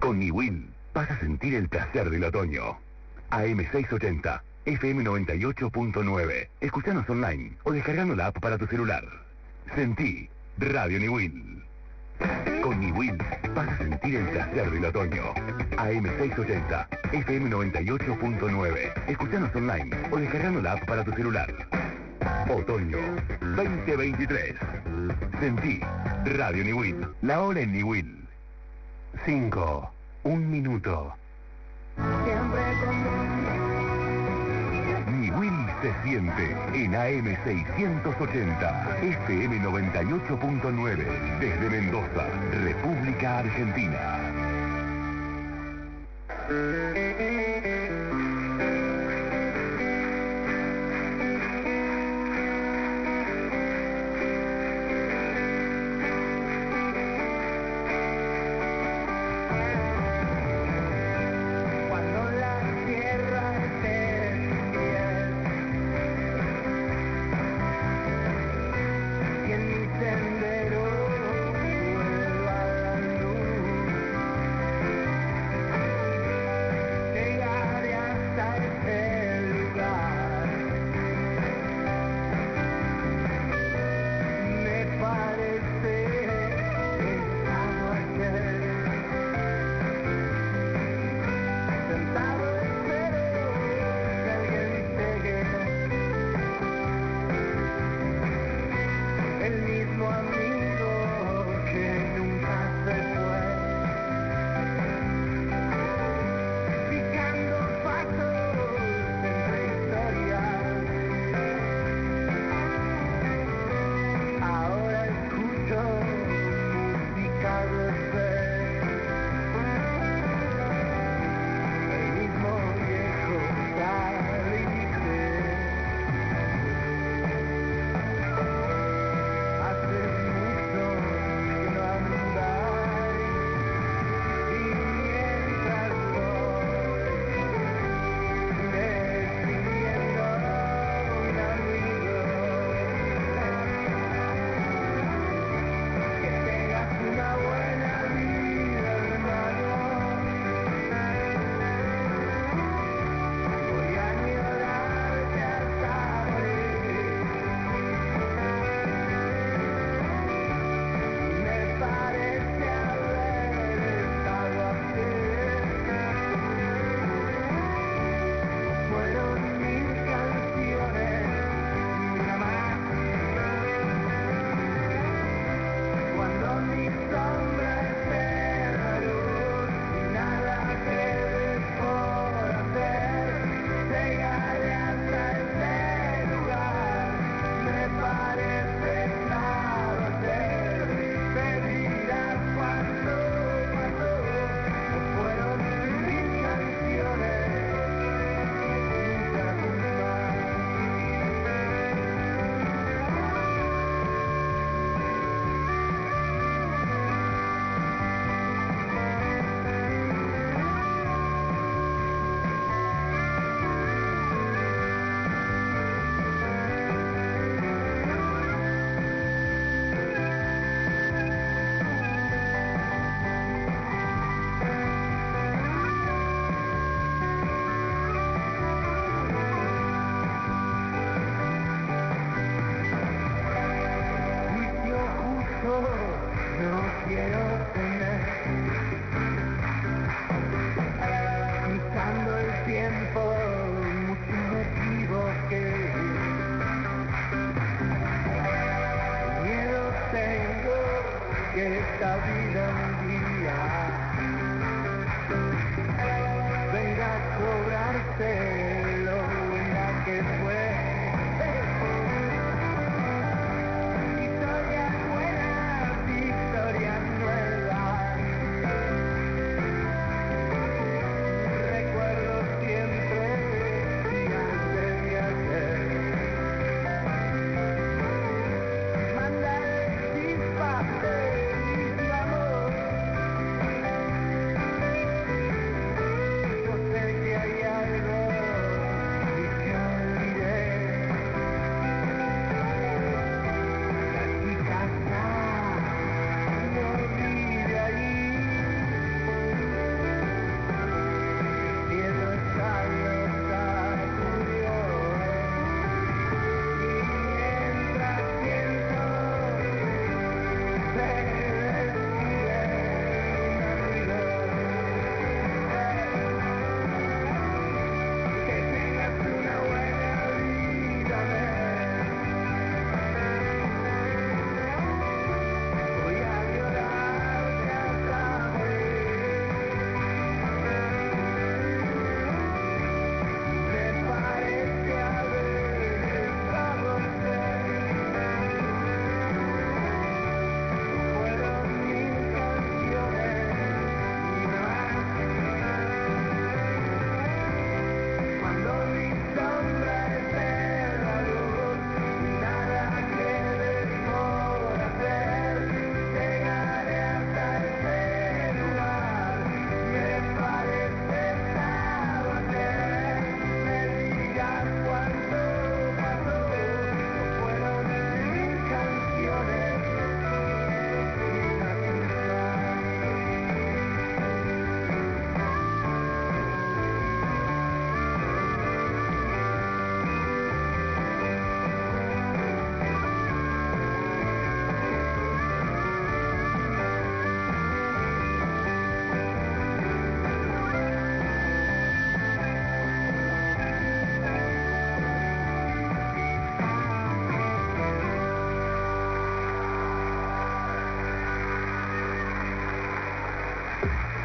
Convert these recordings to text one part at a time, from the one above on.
Con Niwil vas a sentir el placer del otoño. AM680, FM 98.9. Escuchanos online o descargando la app para tu celular. Sentí Radio Niwil. Con Niwil vas a sentir el placer del otoño. AM680, FM 98.9. Escuchanos online o descargando la app para tu celular. Otoño 2023. Sentí Radio Niwil. La hora en Niwil. 5. 1 minuto. Niwil se siente en AM680, FM 98.9, desde Mendoza, República Argentina. Sendero vuelva a la luz.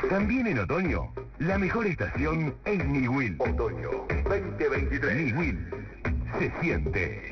También en otoño, la mejor estación es Niwil. Otoño 2023. Niwil se siente.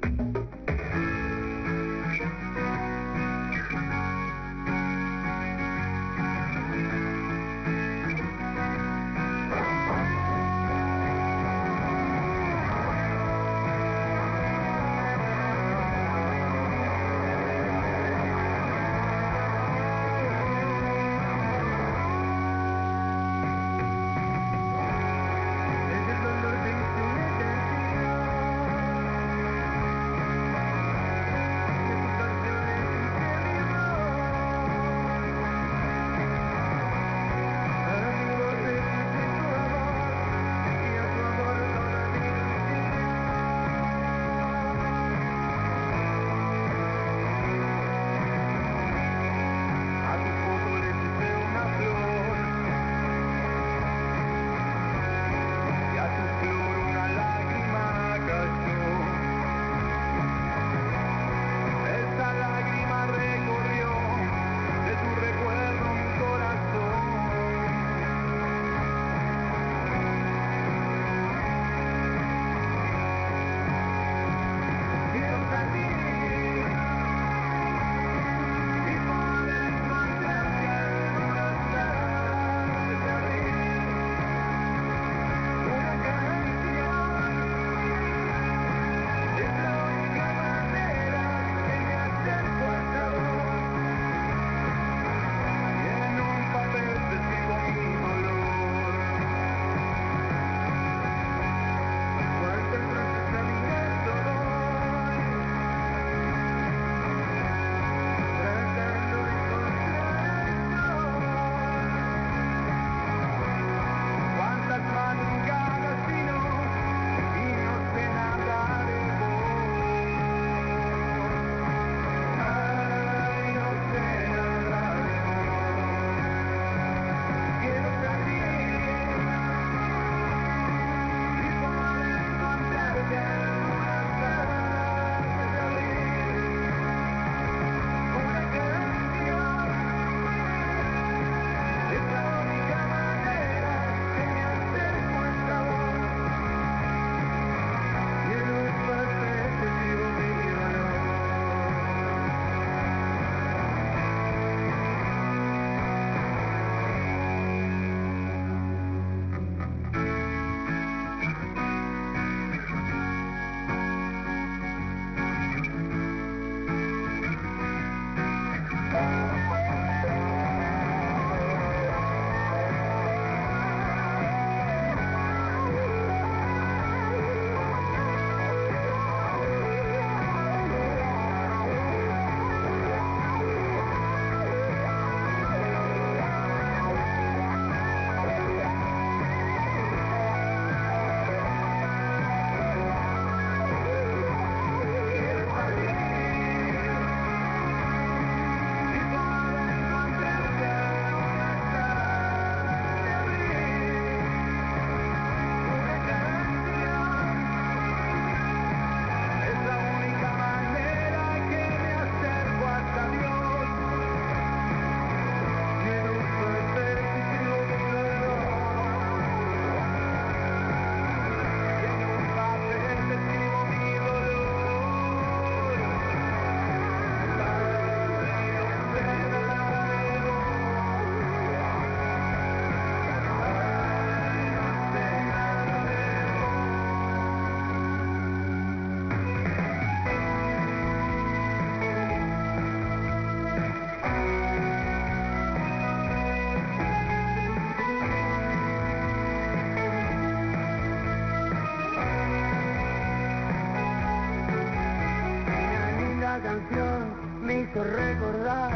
Me hizo recordar,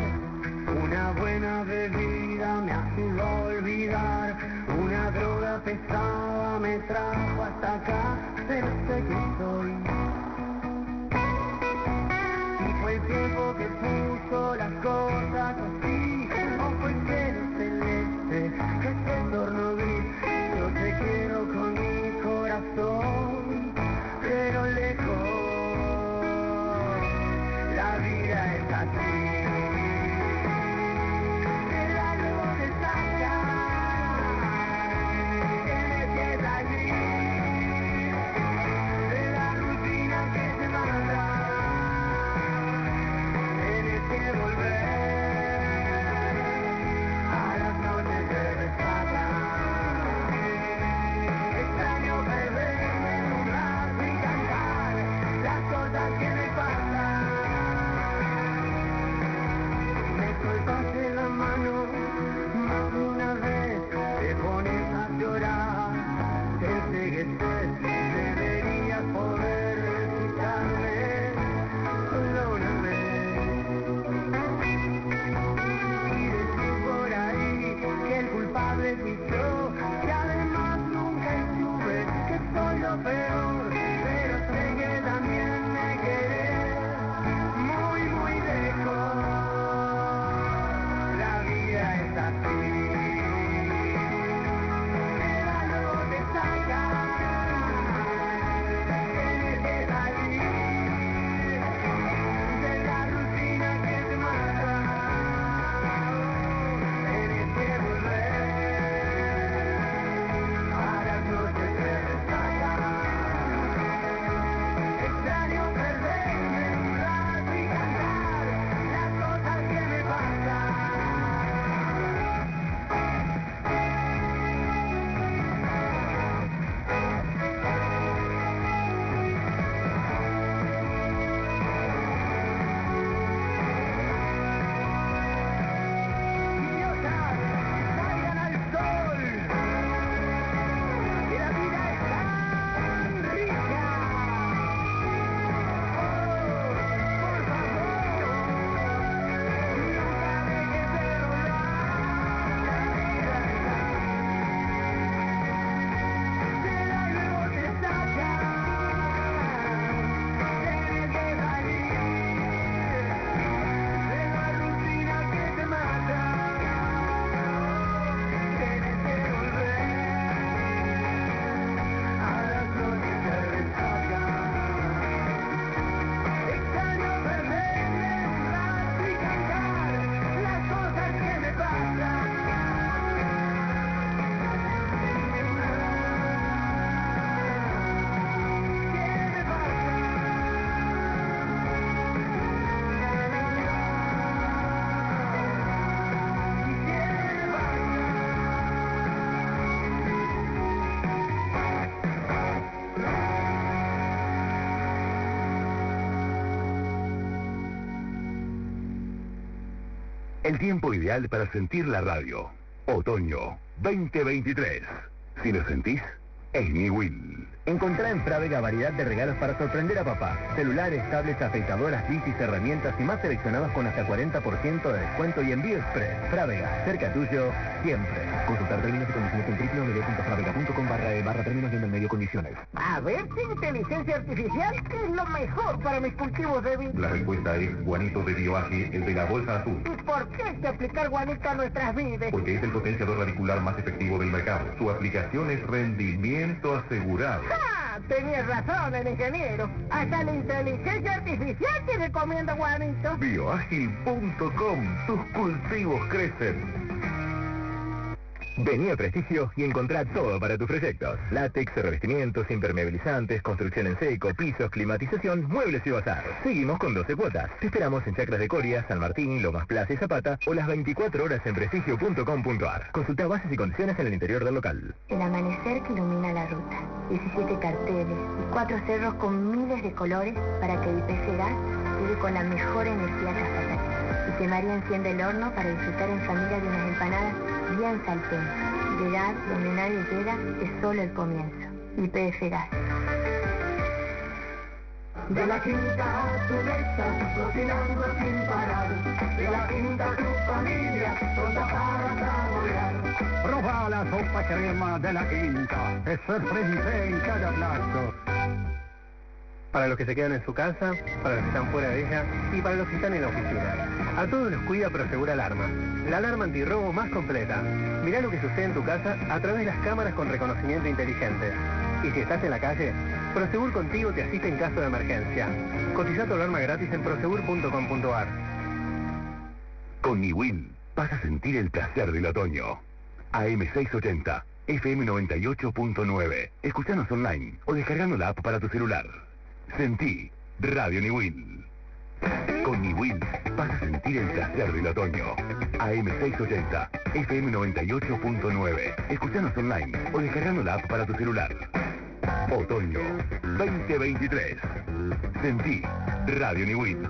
una buena bebida me ayudó a olvidar, una droga pesada me trajo hasta acá, pero sé que soy. Y fue el tiempo que puso las cosas así, o fue el cielo celeste que se tornó gris. Yo te quiero con mi corazón, pero lejos. La vida es así. El árbol de Santa El tiempo ideal para sentir la radio. Otoño 2023. Si lo sentís, es Niwil. Encontrá en Frávega variedad de regalos para sorprender a papá. Celulares, tablets, afeitadoras, bicis, herramientas y más seleccionados con hasta 40% de descuento y envío express. Frávega, cerca tuyo, siempre. Consultar términos y condiciones en www.fravega.com/términos-medio-condiciones. A ver, ¿qué inteligencia artificial es lo mejor para mis cultivos de vid? La respuesta es Guanito de Bioage, el de la bolsa azul. ¿Y por qué hay que aplicar guanito a nuestras vides? Porque es el potenciador radicular más efectivo del mercado. Su aplicación es rendimiento asegurado. ¡Ah! Tenías razón, el ingeniero. Hasta la inteligencia artificial te recomienda guanito. Bioágil.com. Tus cultivos crecen. Vení a Prestigio y encontrá todo para tus proyectos. Látex, revestimientos, impermeabilizantes, construcción en seco, pisos, climatización, muebles y bazar. Seguimos con 12 cuotas. Te esperamos en Chacras de Coria, San Martín, Lomas Plaza y Zapata o las 24 horas en prestigio.com.ar. Consulta bases y condiciones en el interior del local. El amanecer que ilumina la ruta. 17 carteles y 4 cerros con miles de colores para que IPF Gas llegue con la mejor energía cafetera. Y que María enciende el horno para disfrutar en familia de unas empanadas bien salteñas. Llegar donde nadie llega es solo el comienzo. YPF Gas. De la quinta a tu mesa, cocinando sin parar. De la quinta a tu familia, pronta para saborear. Proba la sopa crema de la quinta. Es sorprendente en cada plato. Para los que se quedan en su casa, para los que están fuera de ella y para los que están en la oficina. A todos los cuida Prosegur Alarma, la alarma antirrobo más completa. Mirá lo que sucede en tu casa a través de las cámaras con reconocimiento inteligente. Y si estás en la calle, Prosegur Contigo te asiste en caso de emergencia. Cotiza tu alarma gratis en prosegur.com.ar. Con Niwil vas a sentir el placer del otoño. AM680, FM 98.9. Escuchanos online o descargando la app para tu celular. Sentí Radio Niwil. Con Niwil vas a sentir el placer del otoño. AM680, FM 98.9. Escuchanos online o descargando la app para tu celular. Otoño 2023. Sentí Radio Niwil.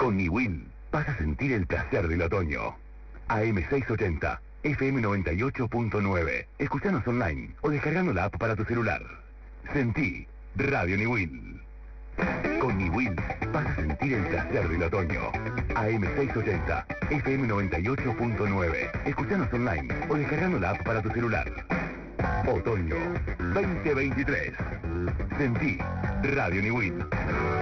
Con Niwil vas a sentir el placer del otoño. AM680, FM 98.9. Escuchanos online o descargando la app para tu celular. Sentí Radio Niwil. Con Niwil vas a sentir el placer del otoño. AM680, FM 98.9. Escuchanos online o descargando la app para tu celular. Otoño 2023. Sentí Radio Niwil.